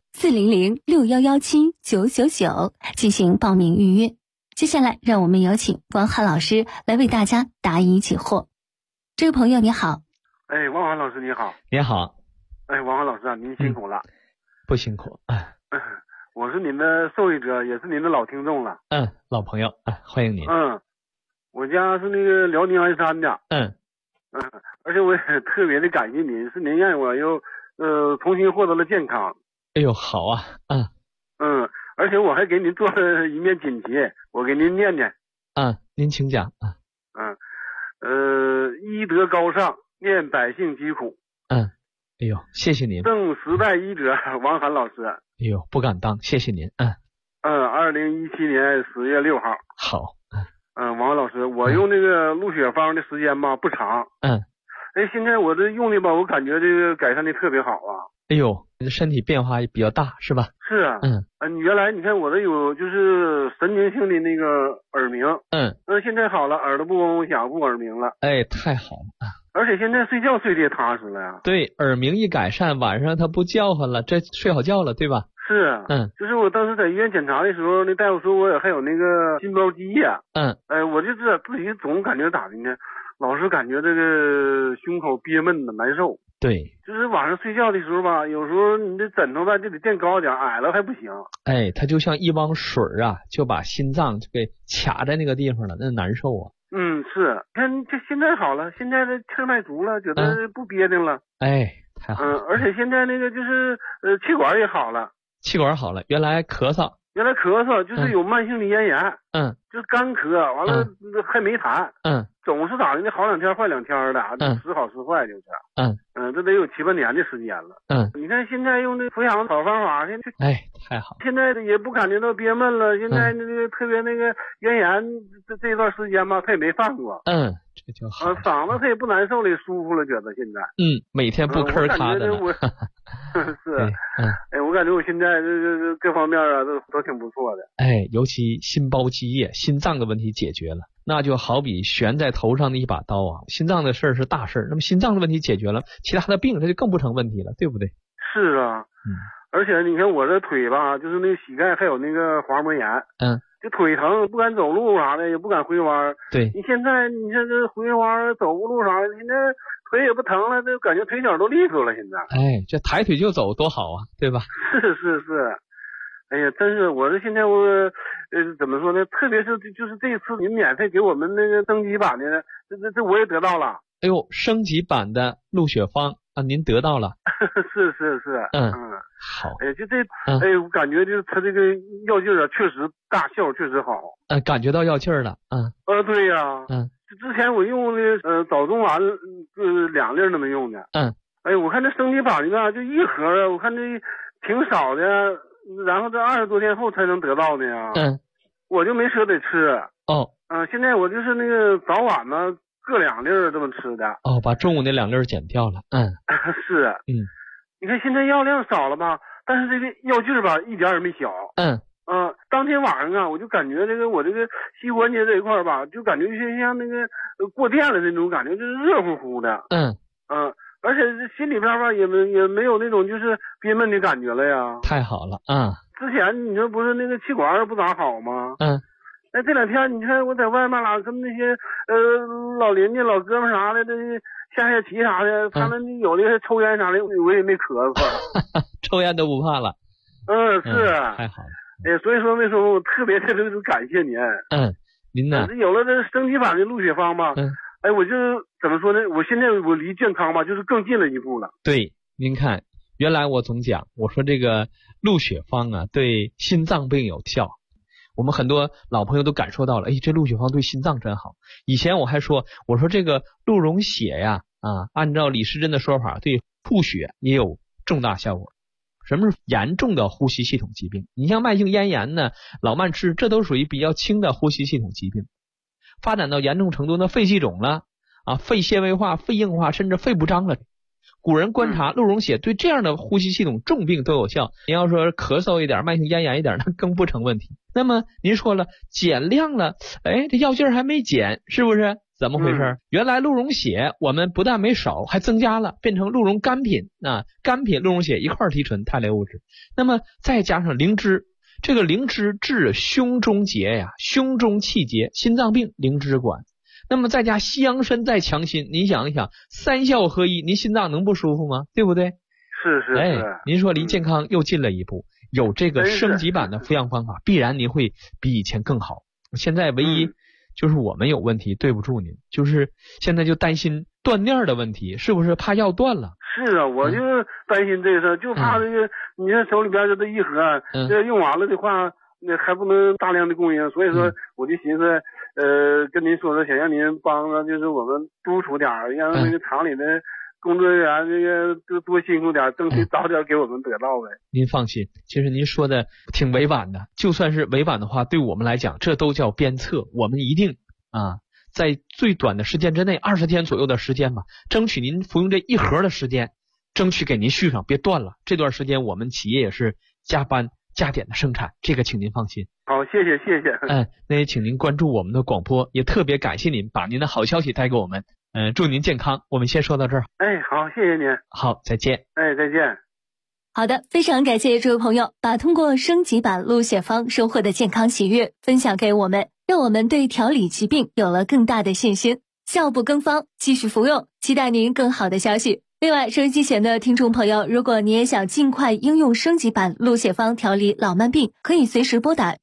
400-6117-999进行报名预约。接下来让我们有请王涵老师来为大家答疑解惑。这位朋友你好。 王涵老师你好。 你好。 王涵老师啊，您辛苦了。 不辛苦。 我是您的受益者，也是您的老听众了。 老朋友，欢迎您。 我家是那个辽宁鞍山的。而且我也特别的感谢您，是您让我又重新获得了健康。 哎呦，好啊。 而且我还给您做了一面锦旗，我给您念念。 您请讲。 医德高尚，念百姓疾苦。 哎呦，谢谢您。 正时代医者王涵老师。 哎呦，不敢当，谢谢您。 2017年10月6号。 好。 王涵老师，我用这个录血方的时间吧不长。现在我这用的吧，我感觉这个改善的特别好啊。 哎呦，你的身体变化也比较大是吧？ 是啊。你原来你看我这有就是神经性的那个耳鸣。现在好了，耳朵不嗡嗡响，不耳鸣了。 太好了。 而且现在睡觉睡得也踏实了呀。 对，耳鸣一改善，晚上他不叫唤了，这睡好觉了，对吧？ 是是，就是我当时在医院检查的时候，那大夫说我还有那个心包积液，我就自己总感觉咋的呢？老是感觉这个胸口憋闷的难受。 对， 就是晚上睡觉的时候吧，有时候你的枕头吧就得垫高点，矮了还不行。 哎，它就像一汪水啊，就把心脏就给卡在那个地方了，那难受啊。 是，看这现在好了，现在的气儿脉足了，觉得不憋挺了。 哎，太好了。 而且现在那个就是气管也好了。 气管好了，原来咳嗽就是有慢性的咽炎，就是干咳，完了还没痰，总是咋的，好2天坏2天的，时好时坏就是，这得有7、8年的时间了，你看现在用这抚养好方法，现在太好了， 现在也不感觉到憋闷了，现在那个特别那个咽炎这段时间吧，他也没犯过， 这就好， 嗓子他也不难受了，也舒服了，觉得现在， 每天不咳咔的， 是，我感觉我现在这各方面啊都挺不错的， 尤其心包积液、心脏的问题解决了，那就好比悬在头上的一把刀啊，心脏的事儿是大事儿，那么心脏的问题解决了，其他的病它就更不成问题了，对不对？ 是啊，而且你看我这腿吧，就是那个膝盖还有那个滑膜炎，就腿疼，不敢走路啥的，也不敢回弯。 对， 你现在你看这回弯、走路啥的，现在腿也不疼了，就感觉腿脚都利索了。现在， 这抬腿就走多好啊，对吧？ 是。哎呀，真是我这现在我怎么说呢？特别是就是这次您免费给我们那个升级版的，这我也得到了。 哎呦，升级版的鹿血芳啊，您得到了。 是。 好。 就这，我感觉就是他这个药劲儿啊，确实大效，确实好。 感觉到药劲儿了。 对呀。之前我用的早中晚2粒那么用的。我看这升级版的就一盒啊，我看这挺少的，然后这20多天后才能得到的呀。我就没舍得吃。现在我就是那个早晚呢各2粒这么吃的。 把中午那2粒减掉了。 是。你看现在药量少了吧，但是这个药劲儿吧一点也没小。当天晚上啊，我就感觉这个我这个膝关节这一块吧，就感觉像那个过电了那种感觉，就是热乎乎的。而且心里边吧也没有那种就是憋闷的感觉了呀。 太好了。 之前你说不是那个气管不咋好吗？这2天你看我在外面啦，跟那些老邻居老哥们啥的，这下棋啥的，他们有的抽烟啥的，我也没咳嗽。 抽烟都不怕了。 是。 太好了。 所以说为什么我特别感谢您。 您呢？ 有了这升级版的鹿血芳吧。我就怎么说呢？我现在我离健康吧，就是更近了一步了。 对，您看，原来我总讲，我说这个鹿血芳啊，对心脏病有效。我们很多老朋友都感受到了，这鹿血芳对心脏真好。以前我还说，我说这个鹿茸血呀，按照李时珍的说法，对吐血也有重大效果。什么是严重的呼吸系统疾病？你像慢性咽炎呢、老慢支，这都属于比较轻的呼吸系统疾病。发展到严重程度，那肺气肿了肺纤维化、肺硬化，甚至肺不张了。古人观察鹿茸血对这样的呼吸系统重病都有效。你要说咳嗽一点、慢性咽炎一点，那更不成问题。那么您说了减量了，这药劲儿还没减，是不是？怎么回事？原来鹿茸血我们不但没少，还增加了，变成鹿茸干品干品鹿茸血一块提纯肽类物质。那么再加上灵芝，这个灵芝治胸中结呀、胸中气结、心脏病灵芝管。那么再加西洋参再强心，您想一想，3效合一，您心脏能不舒服吗？对不对？ 是。 您说离健康又近了一步，有这个升级版的服药方法，必然您会比以前更好。现在唯一就是我们有问题，对不住您，就是现在就担心断链的问题，是不是怕药断了？ 是啊，我就担心这个事儿，就怕这个你看手里边这一盒，这用完了的话，那还不能大量的供应，所以说我就寻思，跟您说想让您帮着，就是我们督促点，让那个厂里的工作人员这个多辛苦点，争取早点给我们得到呗。 您放心，其实您说的挺委婉的，就算是委婉的话，对我们来讲，这都叫鞭策。我们一定在最短的时间之内，20天左右的时间吧，争取您服用这一盒的时间，争取给您续上，别断了。这段时间我们企业也是加班加点的生产，这个请您放心。 好，谢谢。 那也请您关注我们的广播，也特别感谢您把您的好消息带给我们。祝您健康。我们先说到这儿。 好，谢谢您。 好，再见。 再见。 好的，非常感谢这位朋友把通过升级版鹿血方收获的健康喜悦分享给我们，让我们对调理疾病有了更大的信心。效不更方，继续服用，期待您更好的消息。另外，收音机前的听众朋友，如果你也想尽快应用升级版鹿血方调理老慢病，可以随时拨打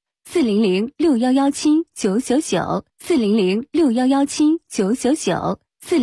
400-6117-999 400-6117-999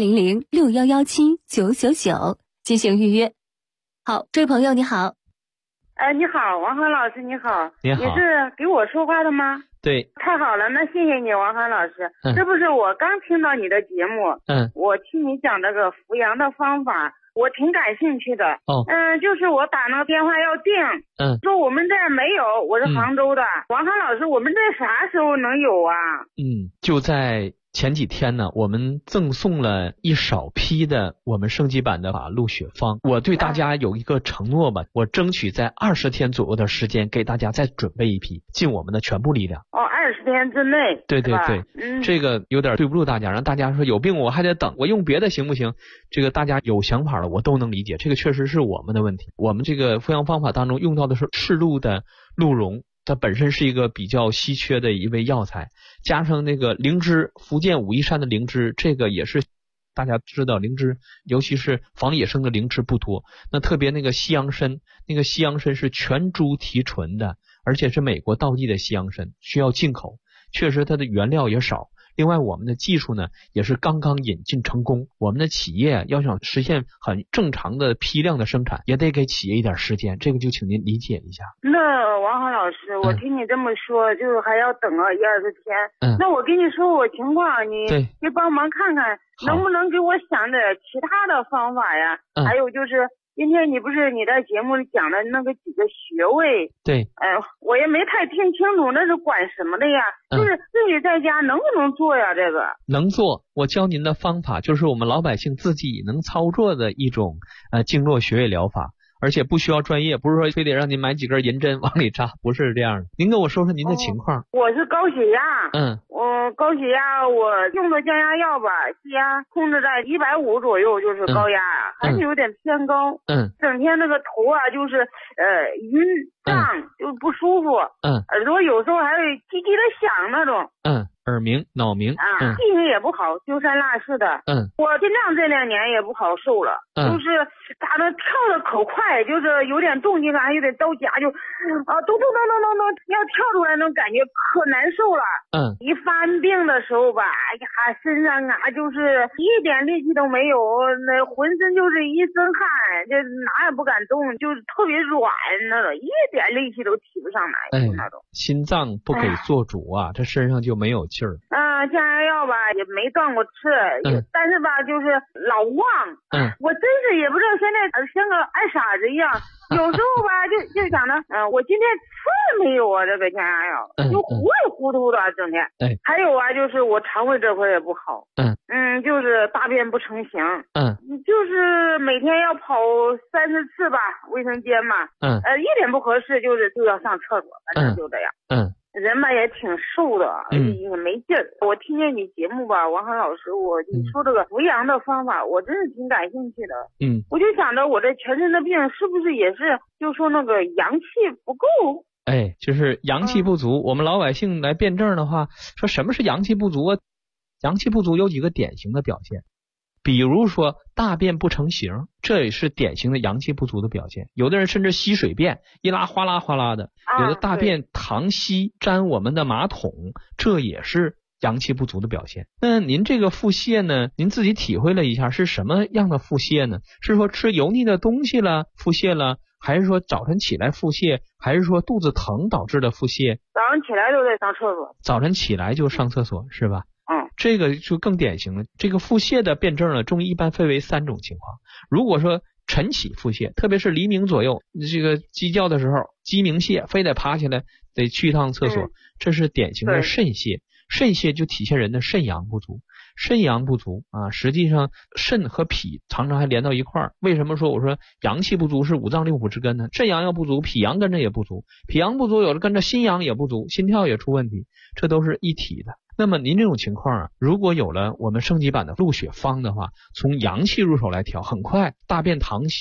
400-6117-999进行预约。好，这位朋友你好。 你好，王涵老师，你好。 你好。 你是给我说话的吗？ 对。 太好了，那谢谢你，王涵老师。这不是我刚听到你的节目，我听你讲这个扶阳的方法，我挺感兴趣的。就是我打那个电话要订，说我们这儿没有，我是杭州的。王涵老师，我们这啥时候能有啊？ 就在前几天呢，我们赠送了一少批的我们升级版的鹿血方。我对大家有一个承诺吧，我争取在20天左右的时间给大家再准备一批，尽我们的全部力量。 20天之内。 对对对，这个有点对不住大家，让大家说有病我还得等，我用别的行不行？这个大家有想法了，我都能理解，这个确实是我们的问题。我们这个扶阳方法当中用到的是赤鹿的鹿茸，它本身是一个比较稀缺的一味药材，加上那个灵芝，福建武夷山的灵芝，这个也是大家知道，灵芝尤其是仿野生的灵芝不多，那特别那个西洋参，那个西洋参是全猪提纯的，而且是美国道地的西洋参，需要进口，确实它的原料也少。另外我们的技术呢也是刚刚引进成功，我们的企业要想实现很正常的批量的生产，也得给企业一点时间，这个就请您理解一下。 那王涵老师，我听你这么说，就是还要等个1-20天。那我跟你说我情况，你帮忙看看能不能给我想点其他的方法呀？还有就是今天你不是你在节目里讲的那个几个穴位？对。我也没太听清楚那是管什么的呀？就是自己在家能不能做呀？这个能做，我教您的方法就是我们老百姓自己能操作的一种经络穴位疗法，而且不需要专业，不是说非得让您买几根银针往里扎，不是这样的。您跟我说说您的情况。 我是高血压。我高血压，我用的降压药吧，血压控制在150左右，就是高压啊，还是有点偏高。整天那个头啊就是晕胀，就不舒服。耳朵有时候还会叽叽的响那种。 耳鸣、脑鸣记性也不好，丢三落四的。我心脏这2年也不好受了，就是打的跳的可快，就是有点动静还有点着急，就咚咚咚咚咚咚要跳出来那种感觉，可难受了。一发病的时候吧，哎呀，身上就是一点力气都没有，那浑身就是一身汗，就哪也不敢动，就是特别软那种，一点力气都提不上来那种。 心脏不给做主啊，这身上就没有劲儿。 降压药吧也没断过吃，但是吧就是老忘。我真是也不知道，现在像个爱傻子一样，有时候吧就想着，我今天吃了没有啊？这个降压药就糊里糊涂的整天。还有啊，就是我肠胃这块也不好。就是大便不成形。就是每天要跑30次吧，卫生间嘛。一点不合适就要上厕所，反正就这样。人吧也挺瘦的，也没劲儿。我听见你节目吧，王涵老师，你说这个扶阳的方法，我真是挺感兴趣的。我就想着我这全身的病是不是也是就说那个阳气不够？ 就是阳气不足。我们老百姓来辩证的话，说什么是阳气不足啊？阳气不足有几个典型的表现，比如说大便不成形，这也是典型的阳气不足的表现。有的人甚至稀水便，一拉哗啦哗啦的，有的大便溏稀沾我们的马桶，这也是阳气不足的表现。那您这个腹泻呢，您自己体会了一下是什么样的腹泻呢？是说吃油腻的东西了腹泻了，还是说早晨起来腹泻，还是说肚子疼导致的腹泻？ 早上起来就得上厕所。 早晨起来就上厕所是吧？这个就更典型了。这个腹泻的辩证呢，中医一般分为3种情况。如果说晨起腹泻，特别是黎明左右，这个鸡叫的时候，鸡鸣泻，非得爬起来得去一趟厕所，这是典型的肾泻。肾泻就体现人的肾阳不足。肾阳不足实际上肾和脾常常还连到一块儿。为什么说我说阳气不足是5脏6腑之根呢？肾阳要不足，脾阳跟着也不足，脾阳不足，有的跟着心阳也不足，心跳也出问题，这都是一体的。那么您这种情况如果有了我们升级版的鹿血方的话，从阳气入手来调，很快大便溏稀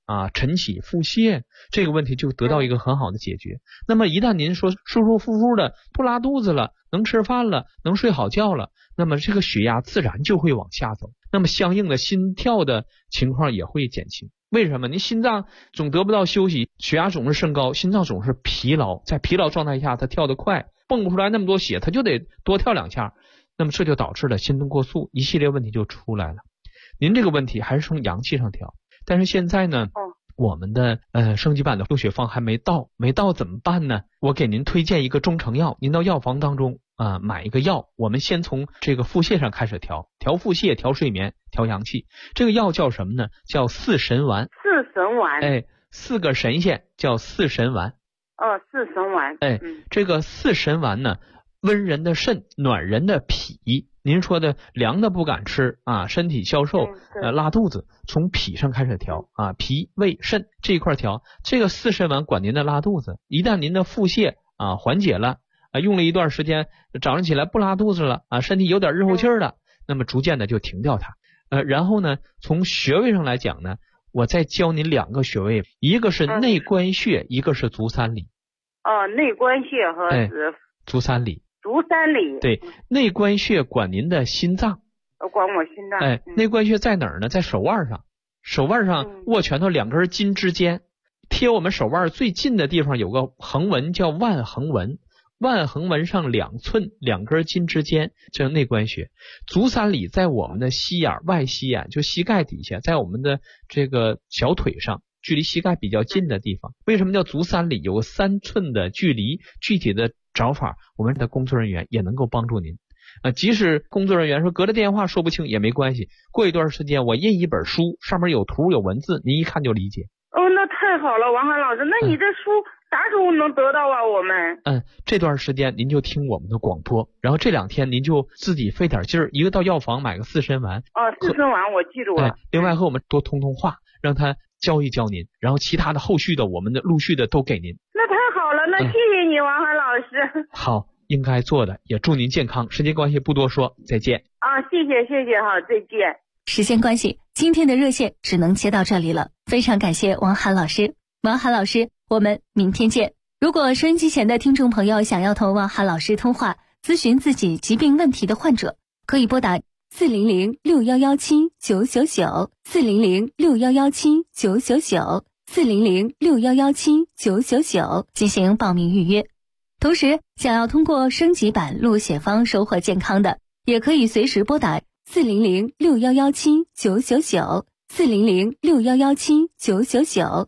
晨起腹泻，这个问题就得到一个很好的解决。那么一旦您说舒舒服服的不拉肚子了，能吃饭了，能睡好觉了，那么这个血压自然就会往下走，那么相应的心跳的情况也会减轻。为什么？您心脏总得不到休息，血压总是升高，心脏总是疲劳，在疲劳状态下它跳得快，蹦不出来那么多血，它就得多跳2下，那么这就导致了心动过速，一系列问题就出来了。您这个问题还是从阳气上调，但是现在呢我们的升级版的活血方还没到怎么办呢？我给您推荐一个中成药，您到药房当中买一个药，我们先从这个腹泻上开始调腹泻，调睡眠，调阳气。这个药叫什么呢？叫四神丸。 四神丸。 4个神仙叫四神丸。 四神丸。 这个四神丸呢，温人的肾，暖人的脾。您说的凉的不敢吃身体消瘦，拉肚子，从脾上开始调脾胃肾这一块调。这个四神丸管您的拉肚子，一旦您的腹泻缓解了，用了一段时间，早上起来不拉肚子了身体有点热乎气了，那么逐渐的就停掉它。然后呢，从穴位上来讲呢，我再教您2个穴位，一个是内关穴，一个是足三里。 内关穴和足三里。 足三里。 对，内关穴管您的心脏。 管我心脏。 内关穴在哪儿呢？在手腕上。手腕上握拳头2根筋之间，贴我们手腕最近的地方有个横纹叫腕横纹，腕横纹上2寸2根筋之间，这是内关穴。足三里在我们的膝眼外膝眼，就膝盖底下，在我们的这个小腿上，距离膝盖比较近的地方。为什么叫足三里？有个3寸的距离，具体的找法我们的工作人员也能够帮助您。即使工作人员说隔着电话说不清也没关系，过一段时间我印一本书，上面有图有文字，您一看就理解。 那太好了，王涵老师，那你这书啥时候能得到我们？ 这段时间您就听我们的广播，然后这2天您就自己费点劲儿，一个到药房买个四神丸。 四神丸我记住了。 另外和我们多通通话，让他教一教您，然后其他的后续的我们的陆续的都给您。 那太好了，那谢谢你，王涵老师。 好，应该做的，也祝您健康。时间关系不多说，再见。 谢谢，好，再见。 时间关系，今天的热线只能接到这里了，非常感谢王涵老师。王涵老师，我们明天见。如果收音机前的听众朋友想要同王涵老师通话，咨询自己疾病问题的患者，可以拨打400-6117-999 400-6117-999 400-6117-999进行报名预约。同时，想要通过升级版录血方收获健康的，也可以随时拨打400-6117-999 400-6117-999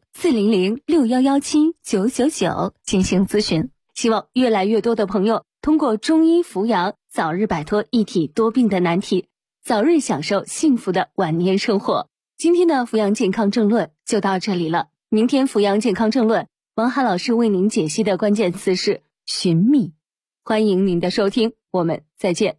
400-6117-999进行咨询。希望越来越多的朋友通过中医扶阳，早日摆脱一体多病的难题，早日享受幸福的晚年生活。今天的扶阳健康政论就到这里了，明天扶阳健康政论，王涵老师为您解析的关键词是寻觅。欢迎您的收听，我们再见。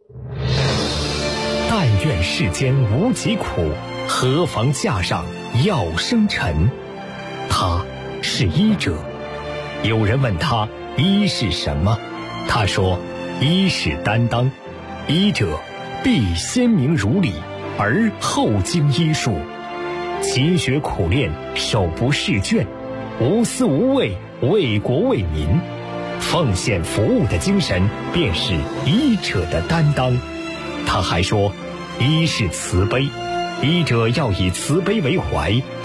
但愿世间无疾苦，何妨架上药生尘。他是医者。有人问他医是什么，他说医是担当，医者必先明如理，而后经医术，勤学苦练，手不释卷，无私无畏，为国为民，奉献服务的精神便是医者的担当。他还说医是慈悲，医者要以慈悲为怀，